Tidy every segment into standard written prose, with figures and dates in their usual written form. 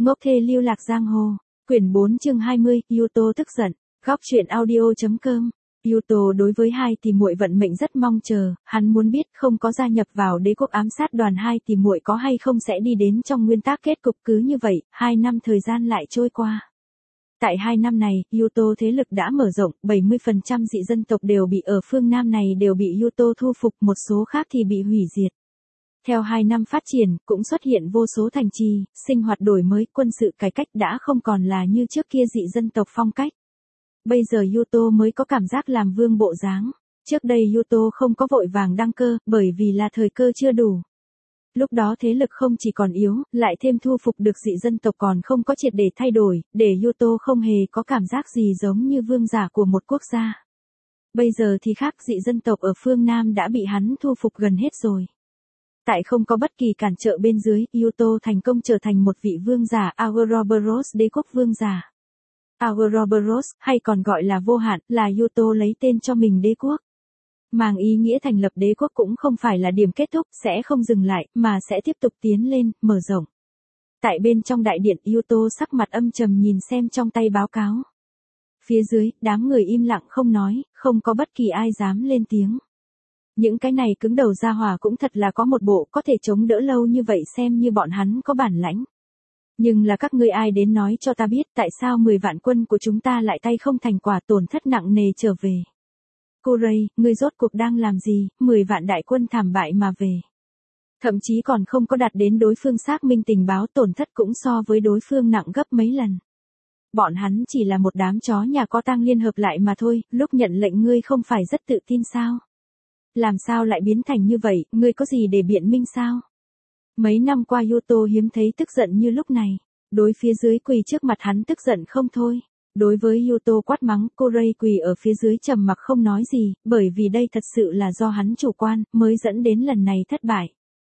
Ngốc thê lưu lạc giang hồ. Quyển 4 chương 20, Yuto tức giận. Góc truyện audio.com. Yuto đối với hai tỷ muội vận mệnh rất mong chờ, hắn muốn biết không có gia nhập vào đế quốc ám sát đoàn hai tỷ muội có hay không sẽ đi đến trong nguyên tắc kết cục. Cứ như vậy, 2 năm thời gian lại trôi qua. Tại 2 năm này, Yuto thế lực đã mở rộng, 70% dị dân tộc đều bị ở phương Nam này đều bị Yuto thu phục, một số khác thì bị hủy diệt. Theo 2 năm phát triển, cũng xuất hiện vô số thành trì, sinh hoạt đổi mới, quân sự cải cách đã không còn là như trước kia dị dân tộc phong cách. Bây giờ Yuto mới có cảm giác làm vương bộ dáng. Trước đây Yuto không có vội vàng đăng cơ, bởi vì là thời cơ chưa đủ. Lúc đó thế lực không chỉ còn yếu, lại thêm thu phục được dị dân tộc còn không có triệt để thay đổi, để Yuto không hề có cảm giác gì giống như vương giả của một quốc gia. Bây giờ thì khác, dị dân tộc ở phương Nam đã bị hắn thu phục gần hết rồi. Tại không có bất kỳ cản trở bên dưới, Yuto thành công trở thành một vị vương giả, Ouroboros đế quốc vương giả. Ouroboros, hay còn gọi là vô hạn, là Yuto lấy tên cho mình đế quốc. Mang ý nghĩa thành lập đế quốc cũng không phải là điểm kết thúc, sẽ không dừng lại, mà sẽ tiếp tục tiến lên, mở rộng. Tại bên trong đại điện, Yuto sắc mặt âm trầm nhìn xem trong tay báo cáo. Phía dưới, đám người im lặng không nói, không có bất kỳ ai dám lên tiếng. Những cái này cứng đầu ra hỏa cũng thật là có một bộ có thể chống đỡ lâu như vậy, xem như bọn hắn có bản lãnh. Nhưng là các ngươi ai đến nói cho ta biết tại sao 10 vạn quân của chúng ta lại tay không thành quả, tổn thất nặng nề trở về. Kuray, ngươi rốt cuộc đang làm gì, 10 vạn đại quân thảm bại mà về. Thậm chí còn không có đạt đến đối phương xác minh tình báo, tổn thất cũng so với đối phương nặng gấp mấy lần. Bọn hắn chỉ là một đám chó nhà có tang liên hợp lại mà thôi, lúc nhận lệnh ngươi không phải rất tự tin sao? Làm sao lại biến thành như vậy, ngươi có gì để biện minh sao? Mấy năm qua Yuto hiếm thấy tức giận như lúc này, đối phía dưới quỳ trước mặt hắn tức giận không thôi. Đối với Yuto quát mắng, Kuray quỳ ở phía dưới trầm mặc không nói gì, bởi vì đây thật sự là do hắn chủ quan, mới dẫn đến lần này thất bại.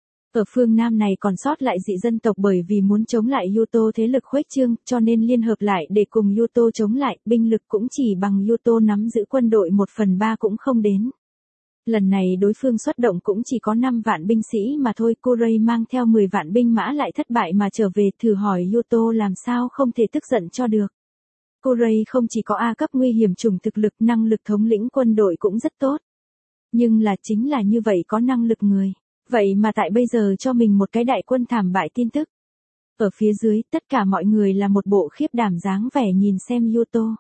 Ở phương Nam này còn sót lại dị dân tộc bởi vì muốn chống lại Yuto thế lực khuếch trương, cho nên liên hợp lại để cùng Yuto chống lại, binh lực cũng chỉ bằng Yuto nắm giữ quân đội 1/3 cũng không đến. Lần này đối phương xuất động cũng chỉ có 5 vạn binh sĩ mà thôi, Kuray mang theo 10 vạn binh mã lại thất bại mà trở về, thử hỏi Yuto làm sao không thể tức giận cho được. Kuray không chỉ có A cấp nguy hiểm chủng thực lực, năng lực thống lĩnh quân đội cũng rất tốt. Nhưng là chính là như vậy có năng lực người. Vậy mà tại bây giờ cho mình một cái đại quân thảm bại tin tức. Ở phía dưới, tất cả mọi người là một bộ khiếp đảm dáng vẻ nhìn xem Yuto.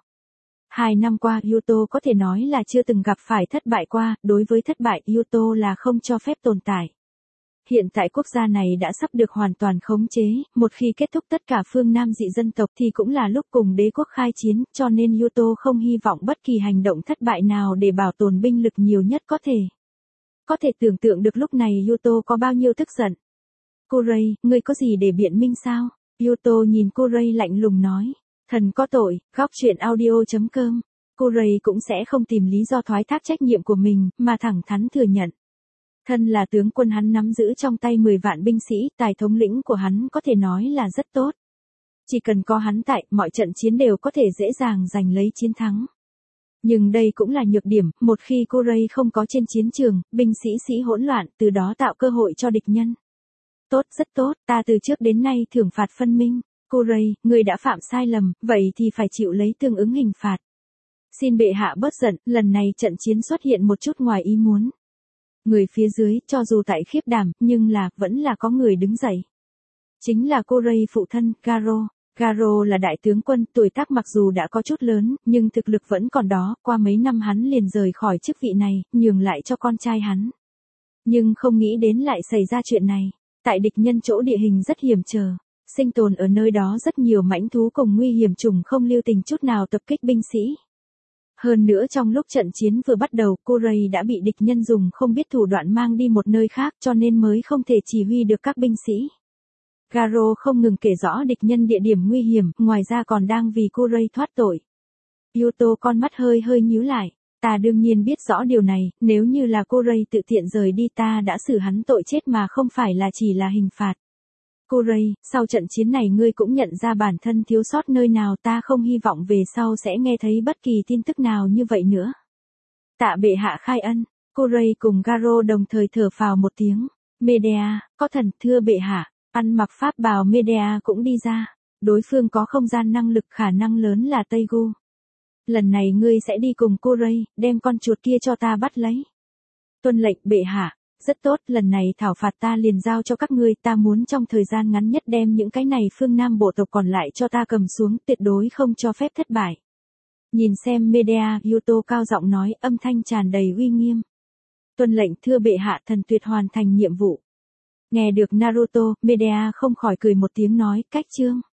2 năm qua Yuto có thể nói là chưa từng gặp phải thất bại qua, đối với thất bại Yuto là không cho phép tồn tại. Hiện tại quốc gia này đã sắp được hoàn toàn khống chế, một khi kết thúc tất cả phương Nam dị dân tộc thì cũng là lúc cùng đế quốc khai chiến, cho nên Yuto không hy vọng bất kỳ hành động thất bại nào để bảo tồn binh lực nhiều nhất có thể. Có thể tưởng tượng được lúc này Yuto có bao nhiêu tức giận. Kuray, ngươi có gì để biện minh sao? Yuto nhìn Kuray lạnh lùng nói. Thần có tội, góc truyện audio.com. Kuray cũng sẽ không tìm lý do thoái thác trách nhiệm của mình, mà thẳng thắn thừa nhận. Thân là tướng quân, hắn nắm giữ trong tay 10 vạn binh sĩ, tài thống lĩnh của hắn có thể nói là rất tốt. Chỉ cần có hắn tại, mọi trận chiến đều có thể dễ dàng giành lấy chiến thắng. Nhưng đây cũng là nhược điểm, một khi Kuray không có trên chiến trường, binh sĩ hỗn loạn, từ đó tạo cơ hội cho địch nhân. Tốt, rất tốt, ta từ trước đến nay thưởng phạt phân minh. Kuray, ngươi đã phạm sai lầm, vậy thì phải chịu lấy tương ứng hình phạt. Xin bệ hạ bớt giận, lần này trận chiến xuất hiện một chút ngoài ý muốn. Người phía dưới, cho dù tại khiếp đảm, nhưng là, vẫn là có người đứng dậy. Chính là Kuray phụ thân, Garo. Garo là đại tướng quân, tuổi tác mặc dù đã có chút lớn, nhưng thực lực vẫn còn đó, qua mấy năm hắn liền rời khỏi chức vị này, nhường lại cho con trai hắn. Nhưng không nghĩ đến lại xảy ra chuyện này. Tại địch nhân chỗ địa hình rất hiểm trở. Sinh tồn ở nơi đó rất nhiều mãnh thú cùng nguy hiểm trùng không lưu tình chút nào tập kích binh sĩ. Hơn nữa trong lúc trận chiến vừa bắt đầu, Kuray đã bị địch nhân dùng không biết thủ đoạn mang đi một nơi khác, cho nên mới không thể chỉ huy được các binh sĩ. Garo không ngừng kể rõ địch nhân địa điểm nguy hiểm, ngoài ra còn đang vì Kuray thoát tội. Yuto con mắt hơi nhíu lại. Ta đương nhiên biết rõ điều này, nếu như là Kuray tự tiện rời đi ta đã xử hắn tội chết mà không phải là chỉ là hình phạt. Kuray, sau trận chiến này ngươi cũng nhận ra bản thân thiếu sót nơi nào, ta không hy vọng về sau sẽ nghe thấy bất kỳ tin tức nào như vậy nữa. Tạ bệ hạ khai ân. Kuray cùng Garo đồng thời thở phào một tiếng. Medea, có thần, thưa bệ hạ. Ăn mặc pháp bào Medea cũng đi ra. Đối phương có không gian năng lực khả năng lớn là Tây Gu. Lần này ngươi sẽ đi cùng cô Ray, đem con chuột kia cho ta bắt lấy. Tuân lệnh bệ hạ. Rất tốt, lần này thảo phạt ta liền giao cho các ngươi, ta muốn trong thời gian ngắn nhất đem những cái này phương Nam bộ tộc còn lại cho ta cầm xuống, tuyệt đối không cho phép thất bại. Nhìn xem Medea, Yuto cao giọng nói, âm thanh tràn đầy uy nghiêm. Tuân lệnh thưa bệ hạ, thần tuyệt hoàn thành nhiệm vụ. Nghe được Naruto, Medea không khỏi cười một tiếng nói, cách chương.